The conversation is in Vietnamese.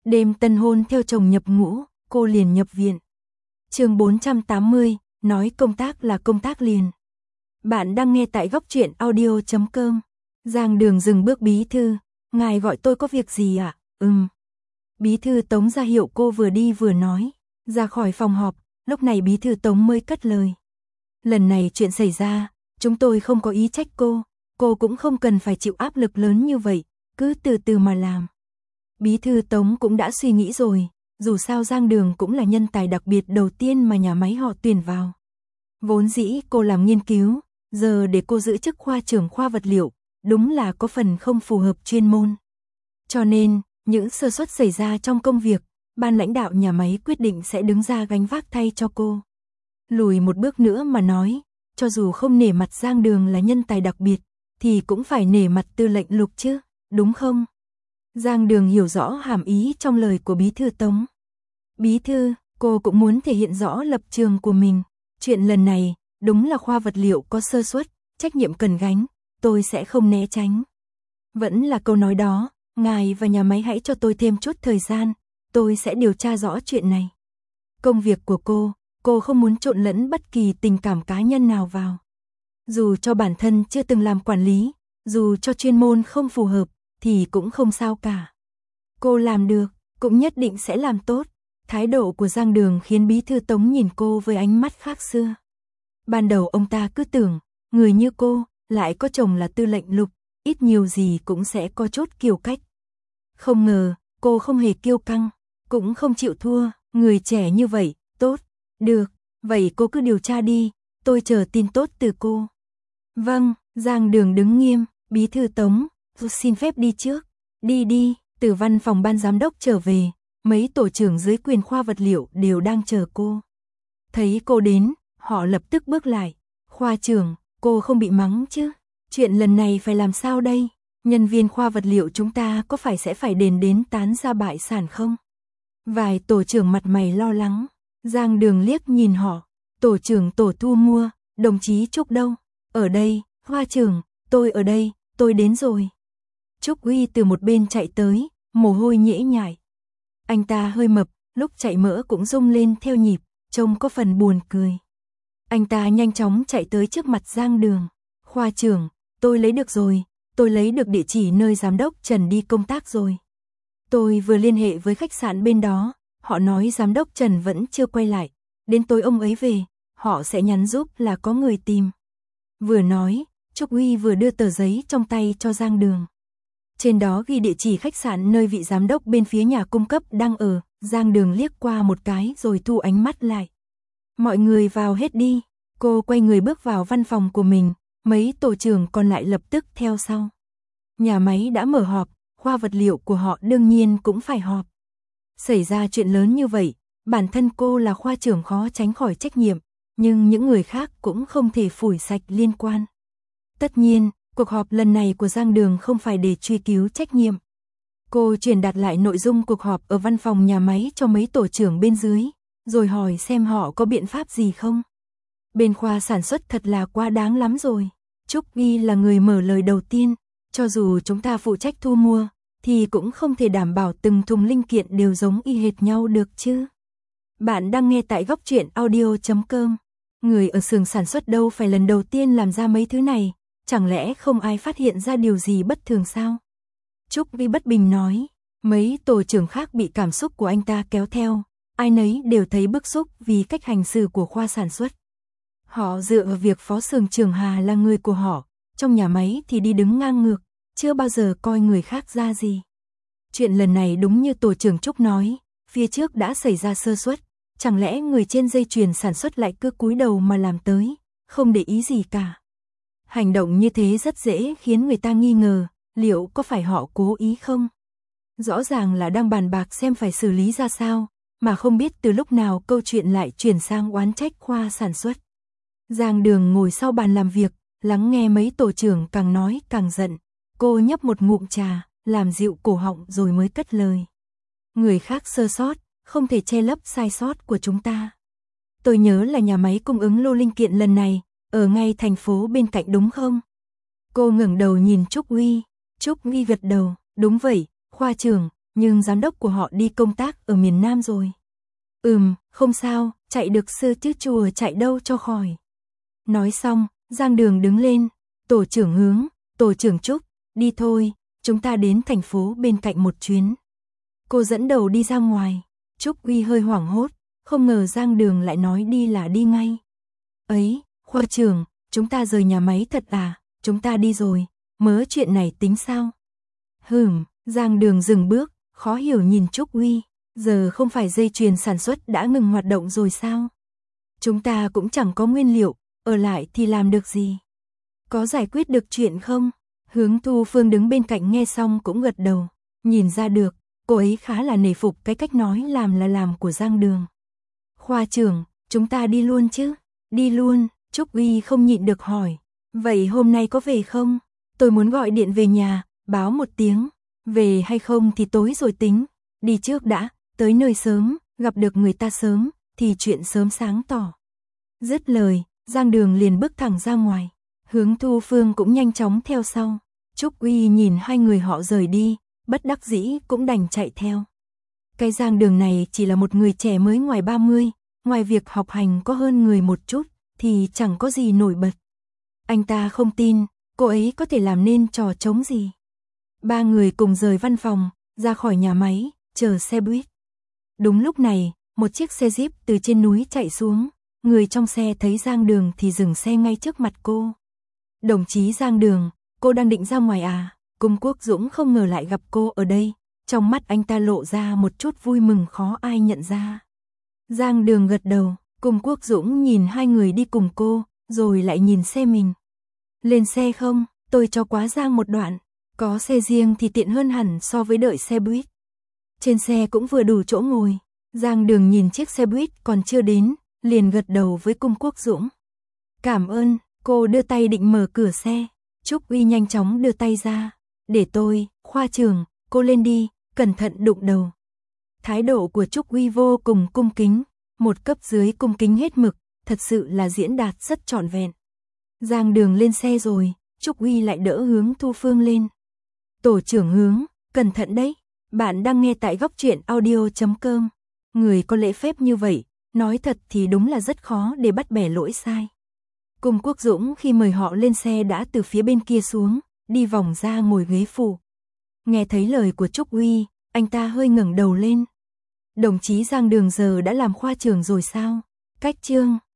Đêm tân hôn theo chồng nhập ngũ, cô liền nhập viện. Chương 480, nói công tác là công tác liền. Bạn đang nghe tại góc truyện audio.com. Giang Đường dừng bước. Bí thư, ngài gọi tôi có việc gì ạ? Bí thư Tống ra hiệu cô vừa đi vừa nói. Ra khỏi phòng họp, lúc này bí thư Tống mới cất lời. Lần này chuyện xảy ra, chúng tôi không có ý trách cô cũng không cần phải chịu áp lực lớn như vậy, cứ từ từ mà làm. Bí thư Tống cũng đã suy nghĩ rồi, dù sao Giang Đường cũng là nhân tài đặc biệt đầu tiên mà nhà máy họ tuyển vào. Vốn dĩ cô làm nghiên cứu, giờ để cô giữ chức khoa trưởng khoa vật liệu, đúng là có phần không phù hợp chuyên môn. Cho nên, những sơ suất xảy ra trong công việc, ban lãnh đạo nhà máy quyết định sẽ đứng ra gánh vác thay cho cô. Lùi một bước nữa mà nói, cho dù không nể mặt Giang Đường là nhân tài đặc biệt, thì cũng phải nể mặt Tư lệnh Lục chứ, đúng không? Giang Đường hiểu rõ hàm ý trong lời của bí thư Tống. Bí thư, cô cũng muốn thể hiện rõ lập trường của mình. Chuyện lần này, đúng là khoa vật liệu có sơ suất, trách nhiệm cần gánh, tôi sẽ không né tránh. Vẫn là câu nói đó, ngài và nhà máy hãy cho tôi thêm chút thời gian, tôi sẽ điều tra rõ chuyện này. Công việc của cô không muốn trộn lẫn bất kỳ tình cảm cá nhân nào vào. Dù cho bản thân chưa từng làm quản lý, dù cho chuyên môn không phù hợp, thì cũng không sao cả. Cô làm được, cũng nhất định sẽ làm tốt. Thái độ của Giang Đường khiến bí thư Tống nhìn cô với ánh mắt khác xưa. Ban đầu ông ta cứ tưởng, người như cô, lại có chồng là Tư lệnh Lục, ít nhiều gì cũng sẽ có chút kiêu cách. Không ngờ, cô không hề kiêu căng, cũng không chịu thua, người trẻ như vậy, tốt. Được, vậy cô cứ điều tra đi, tôi chờ tin tốt từ cô. Vâng, Giang Đường đứng nghiêm, bí thư Tống, tôi xin phép đi trước. Đi, từ văn phòng ban giám đốc trở về, mấy tổ trưởng dưới quyền khoa vật liệu đều đang chờ cô. Thấy cô đến, họ lập tức bước lại. Khoa trưởng, cô không bị mắng chứ? Chuyện lần này phải làm sao đây? Nhân viên khoa vật liệu chúng ta có phải sẽ phải đền đến tán ra bại sản không? Vài tổ trưởng mặt mày lo lắng. Giang Đường liếc nhìn họ. Tổ trưởng tổ thu mua, đồng chí Trúc đâu? Ở đây, khoa trưởng, tôi ở đây, tôi đến rồi. Trúc Huy từ một bên chạy tới, mồ hôi nhễ nhại. Anh ta hơi mập, lúc chạy mỡ cũng rung lên theo nhịp, trông có phần buồn cười. Anh ta nhanh chóng chạy tới trước mặt Giang Đường. Khoa trưởng, tôi lấy được rồi, tôi lấy được địa chỉ nơi giám đốc Trần đi công tác rồi. Tôi vừa liên hệ với khách sạn bên đó, họ nói giám đốc Trần vẫn chưa quay lại, đến tối ông ấy về, họ sẽ nhắn giúp là có người tìm. Vừa nói, Trúc Huy vừa đưa tờ giấy trong tay cho Giang Đường. Trên đó ghi địa chỉ khách sạn nơi vị giám đốc bên phía nhà cung cấp đang ở. Giang Đường liếc qua một cái rồi thu ánh mắt lại. Mọi người vào hết đi. Cô quay người bước vào văn phòng của mình, mấy tổ trưởng còn lại lập tức theo sau. Nhà máy đã mở họp, khoa vật liệu của họ đương nhiên cũng phải họp. Xảy ra chuyện lớn như vậy, bản thân cô là khoa trưởng khó tránh khỏi trách nhiệm, nhưng những người khác cũng không thể phủi sạch liên quan. Tất nhiên, cuộc họp lần này của Giang Đường không phải để truy cứu trách nhiệm. Cô truyền đạt lại nội dung cuộc họp ở văn phòng nhà máy cho mấy tổ trưởng bên dưới, rồi hỏi xem họ có biện pháp gì không. Bên khoa sản xuất thật là quá đáng lắm rồi. Trúc Ghi là người mở lời đầu tiên, cho dù chúng ta phụ trách thu mua, thì cũng không thể đảm bảo từng thùng linh kiện đều giống y hệt nhau được chứ. Bạn đang nghe tại góc truyện audio.com. Người ở xưởng sản xuất đâu phải lần đầu tiên làm ra mấy thứ này, chẳng lẽ không ai phát hiện ra điều gì bất thường sao? Trúc Vi bất bình nói, mấy tổ trưởng khác bị cảm xúc của anh ta kéo theo, ai nấy đều thấy bức xúc vì cách hành xử của khoa sản xuất. Họ dựa vào việc phó xưởng trưởng Hà là người của họ, trong nhà máy thì đi đứng ngang ngược, chưa bao giờ coi người khác ra gì. Chuyện lần này đúng như tổ trưởng Trúc nói, phía trước đã xảy ra sơ suất, chẳng lẽ người trên dây chuyền sản xuất lại cứ cúi đầu mà làm tới, không để ý gì cả. Hành động như thế rất dễ khiến người ta nghi ngờ, liệu có phải họ cố ý không? Rõ ràng là đang bàn bạc xem phải xử lý ra sao, mà không biết từ lúc nào câu chuyện lại chuyển sang oán trách khoa sản xuất. Giang Đường ngồi sau bàn làm việc, lắng nghe mấy tổ trưởng càng nói càng giận. Cô nhấp một ngụm trà, làm dịu cổ họng rồi mới cất lời. Người khác sơ sót, không thể che lấp sai sót của chúng ta. Tôi nhớ là nhà máy cung ứng lô linh kiện lần này, ở ngay thành phố bên cạnh đúng không? Cô ngẩng đầu nhìn Trúc Huy. Trúc Huy gật đầu, đúng vậy, khoa trưởng, nhưng giám đốc của họ đi công tác ở miền Nam rồi. Không sao, chạy được sư chứ chùa chạy đâu cho khỏi. Nói xong, Giang Đường đứng lên, tổ trưởng Hướng, tổ trưởng Trúc, đi thôi, chúng ta đến thành phố bên cạnh một chuyến. Cô dẫn đầu đi ra ngoài, Trúc Uy hơi hoảng hốt, không ngờ Giang Đường lại nói đi là đi ngay. Ấy, khoa trưởng, chúng ta rời nhà máy thật à, chúng ta đi rồi, mớ chuyện này tính sao? Giang Đường dừng bước, khó hiểu nhìn Trúc Uy, giờ không phải dây chuyền sản xuất đã ngừng hoạt động rồi sao? Chúng ta cũng chẳng có nguyên liệu, ở lại thì làm được gì? Có giải quyết được chuyện không? Hướng Thu Phương đứng bên cạnh nghe xong cũng gật đầu, nhìn ra được, cô ấy khá là nể phục cái cách nói làm là làm của Giang Đường. Khoa trưởng, chúng ta đi luôn chứ? Đi luôn, Trúc Uy không nhịn được hỏi. Vậy hôm nay có về không? Tôi muốn gọi điện về nhà, báo một tiếng. Về hay không thì tối rồi tính. Đi trước đã, tới nơi sớm, gặp được người ta sớm, thì chuyện sớm sáng tỏ. Dứt lời, Giang Đường liền bước thẳng ra ngoài. Hướng Thu Phương cũng nhanh chóng theo sau. Trúc Uy nhìn hai người họ rời đi, bất đắc dĩ cũng đành chạy theo. Cái Giang Đường này chỉ là một người trẻ mới ngoài 30, ngoài việc học hành có hơn người một chút, thì chẳng có gì nổi bật. Anh ta không tin, cô ấy có thể làm nên trò trống gì. Ba người cùng rời văn phòng, ra khỏi nhà máy, chờ xe buýt. Đúng lúc này, một chiếc xe Jeep từ trên núi chạy xuống, người trong xe thấy Giang Đường thì dừng xe ngay trước mặt cô. Đồng chí Giang Đường, cô đang định ra ngoài à? Cung Quốc Dũng không ngờ lại gặp cô ở đây, trong mắt anh ta lộ ra một chút vui mừng khó ai nhận ra. Giang Đường gật đầu, Cung Quốc Dũng nhìn hai người đi cùng cô, rồi lại nhìn xe mình. Lên xe không, tôi cho quá Giang một đoạn, có xe riêng thì tiện hơn hẳn so với đợi xe buýt. Trên xe cũng vừa đủ chỗ ngồi, Giang Đường nhìn chiếc xe buýt còn chưa đến, liền gật đầu với Cung Quốc Dũng. Cảm ơn, cô đưa tay định mở cửa xe, Trúc Uy nhanh chóng đưa tay ra. Để tôi, khoa trưởng, cô lên đi, cẩn thận đụng đầu. Thái độ của Trúc Uy vô cùng cung kính, một cấp dưới cung kính hết mực, thật sự là diễn đạt rất trọn vẹn. Giang Đường lên xe rồi, Trúc Uy lại đỡ Hướng Thu Phương lên. Tổ trưởng Hướng, cẩn thận đấy, bạn đang nghe tại góc truyện audio.com. Người có lễ phép như vậy, nói thật thì đúng là rất khó để bắt bẻ lỗi sai. Cung Quốc Dũng khi mời họ lên xe đã từ phía bên kia xuống, đi vòng ra ngồi ghế phụ. Nghe thấy lời của Trúc Uy, anh ta hơi ngẩng đầu lên. Đồng chí Giang Đường giờ đã làm khoa trưởng rồi sao? Cách chương